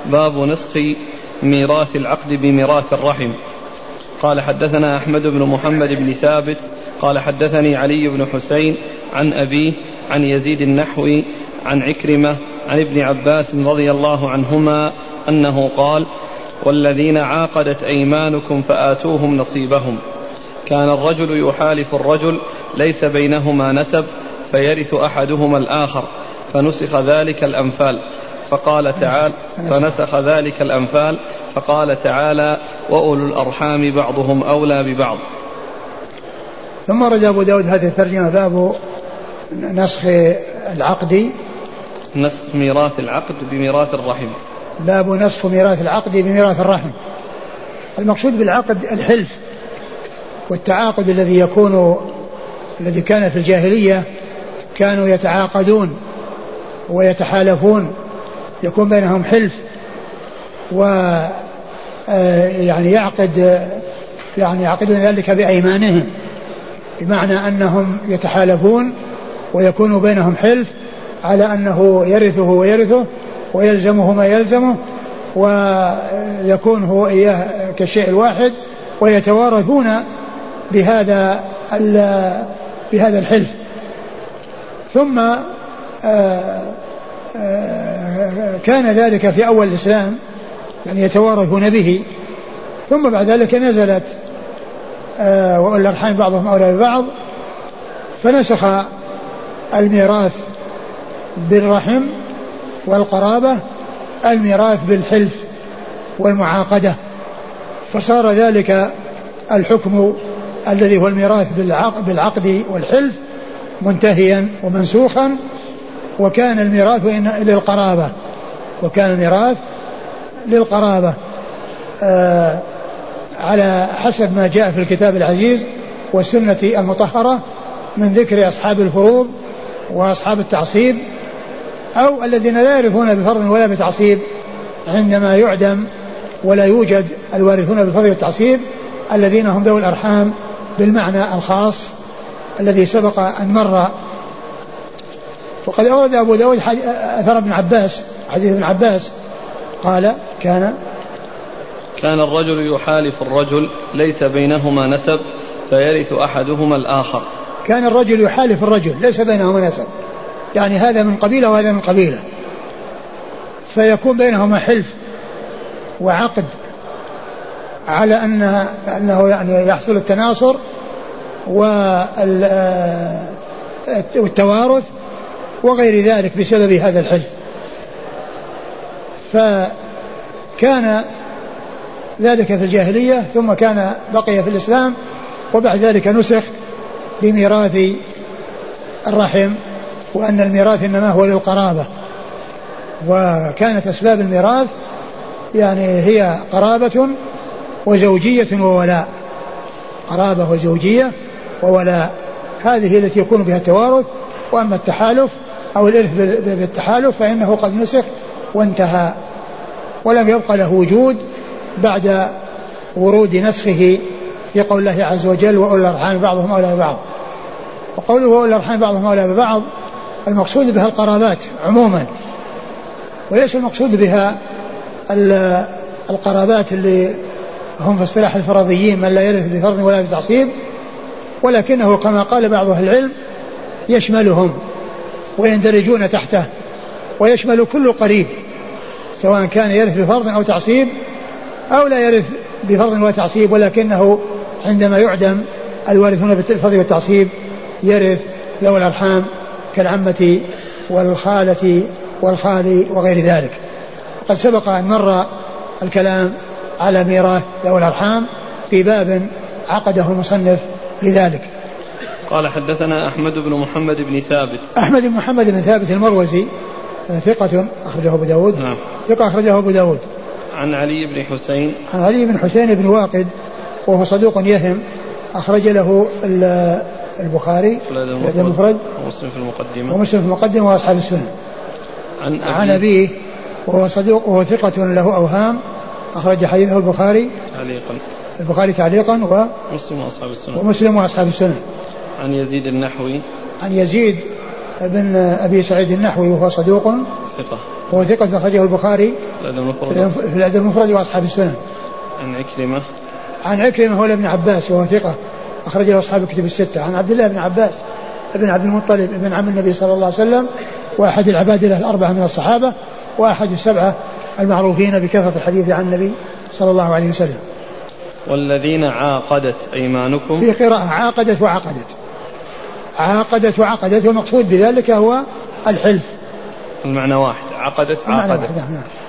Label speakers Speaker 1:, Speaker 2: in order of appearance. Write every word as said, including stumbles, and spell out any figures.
Speaker 1: باب نسخ ميراث العقد بميراث الرحم. قال حدثنا أحمد بن محمد بن ثابت قال حدثني علي بن حسين عن أبيه عن يزيد النحوي عن عكرمة عن ابن عباس رضي الله عنهما أنه قال: والذين عاقدت أيمانكم فآتوهم نصيبهم. كان الرجل يحالف الرجل ليس بينهما نسب فيرث أحدهما الآخر، فنسخ ذلك الأنفال فقال تعالى فنسخ ذلك الأنفال فقال تعالى: وأولو الأرحام بعضهم أولى ببعض.
Speaker 2: ثم رد أبو داود هذه الترجمة: باب نسخ العقد
Speaker 1: نسخ ميراث العقد بميراث الرحم.
Speaker 2: باب نسخ ميراث العقد بميراث الرحم. المقصود بالعقد الحلف والتعاقد الذي يكون الذي كان في الجاهلية، كانوا يتعاقدون ويتحالفون، يكون بينهم حلف، و يعني يعقد يعني يعقدون ذلك بأيمانهم، بمعنى أنهم يتحالفون ويكون بينهم حلف على أنه يرثه ويرثه ويلزمه ما يلزمه، ويكون هو إياه كالشيء الواحد، ويتوارثون بهذا بهذا الحلف. ثم كان ذلك في أول الإسلام، يعني يتوارثون به. ثم بعد ذلك نزلت وأولي الأرحام بعضهم أولى ببعض، فنسخ الميراث بالرحم والقرابة الميراث بالحلف والمعاقدة، فصار ذلك الحكم الذي هو الميراث بالعقد والحلف منتهيا ومنسوخا، وكان الميراث للقرابة وكان الميراث للقرابة آه على حسب ما جاء في الكتاب العزيز والسنة المطهرة من ذكر أصحاب الفروض وأصحاب التعصيب، أو الذين لا يرثون بفرض ولا بتعصيب عندما يعدم ولا يوجد الوارثون بفرض والتعصيب، الذين هم ذوي الأرحام بالمعنى الخاص الذي سبق أن مر. وقد أورد أبو داود أثر ابن عباس، حديث ابن عباس قال: كان
Speaker 1: كان الرجل يحالف الرجل ليس بينهما نسب فيرث أحدهما الآخر.
Speaker 2: كان الرجل يحالف الرجل ليس بينهما نسب، يعني هذا من قبيلة وهذا من قبيلة، فيكون بينهما حلف وعقد على أن أنه يعني يحصل التناصر والتوارث وغير ذلك بسبب هذا الحلف. فكان ذلك في الجاهلية، ثم كان بقي في الإسلام، وبعد ذلك نسخ بميراث الرحم، وأن الميراث إنما هو للقرابة. وكانت أسباب الميراث يعني هي قرابة وزوجية وولاء، قرابة وزوجية وولاء، هذه التي يكون بها التوارث. وأما التحالف أو الإرث بالتحالف فإنه قد نسخ وانتهى، ولم يبقى له وجود بعد ورود نسخه في قول الله عز وجل: وأولي الأرحام بعضهم أولى ببعض. وقوله وأولي الأرحام بعضهم أولى ببعض المقصود بها القرابات عموما، وليس المقصود بها القرابات اللي هم في اصطلاح الفرضيين من لا يرث بفرض ولا بتعصيب، ولكنه كما قال بعض أهل العلم يشملهم ويندرجون تحته، ويشمل كل قريب سواء كان يرث بفرض أو تعصيب أو لا يرث بفرض ولا تعصيب، ولكنه عندما يعدم الوارثون بالفرض والتعصيب يرث ذوي الأرحام كالعمة والخالة والخال وغير ذلك. وقد سبق أن مر الكلام على ميراث ذوي الأرحام في باب عقده المصنف لذلك.
Speaker 1: قال حدثنا أحمد بن محمد بن ثابت.
Speaker 2: أحمد بن محمد بن ثابت المروزي ثقة أخرجه أبو داود.
Speaker 1: نعم.
Speaker 2: ثقة أخرجه أبو داود.
Speaker 1: عن علي بن حسين.
Speaker 2: عن علي بن حسين بن واقد وهو صدوق يهم، أخرج له البخاري في المفرد
Speaker 1: ومسلم في المقدمة
Speaker 2: ومسلم في المقدمة وأصحاب السنن.
Speaker 1: عن أبيه,
Speaker 2: عن أبيه وهو صدوق وهو ثقة له أوهام، أخرج حديثه البخاري
Speaker 1: تعليقا
Speaker 2: البخاري تعليقا
Speaker 1: ومسلم وأصحاب السنن
Speaker 2: ومسلم وأصحاب السنن.
Speaker 1: عن يزيد النحوي.
Speaker 2: عن يزيد بن أبي سعيد النحوي وهو صدوق
Speaker 1: ثقة.
Speaker 2: هو ثقة أخرجه البخاري في الأدب المفرد وأصحاب السنن.
Speaker 1: عن عكرمة
Speaker 2: عن عكرمة هو ابن عباس وهو ثقة أخرجه أصحاب الكتب الستة. عن عبد الله بن عباس ابن عبد المطلب ابن عم النبي صلى الله عليه وسلم وأحد العبادلة الأربعة من الصحابة وأحد السبعة المعروفين بكثرة الحديث عن النبي صلى الله عليه وسلم.
Speaker 1: والذين عاقدت أيمانكم
Speaker 2: في قراءة عاقدت وعقدت عاقدت وعقدت والمقصود بذلك هو الحلف.
Speaker 1: المعنى واحد عقدت عقدت.
Speaker 2: المعنى واحد.